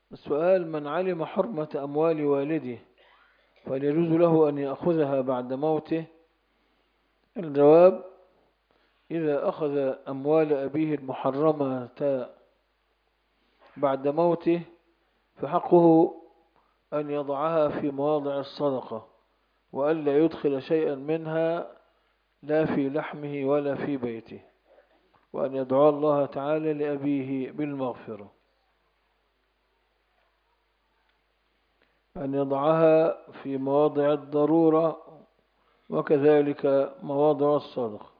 السؤال: من علم حرمة أموال والده فهل يجوز له أن يأخذها بعد موته؟ الجواب: إذا أخذ أموال أبيه المحرمة بعد موته فحقه أن يضعها في مواضع الصدقة، وألا يدخل شيئا منها لا في لحمه ولا في بيته، وأن يدعو الله تعالى لأبيه بالمغفرة، أن يضعها في مواضع الضرورة وكذلك مواضع الصدقة.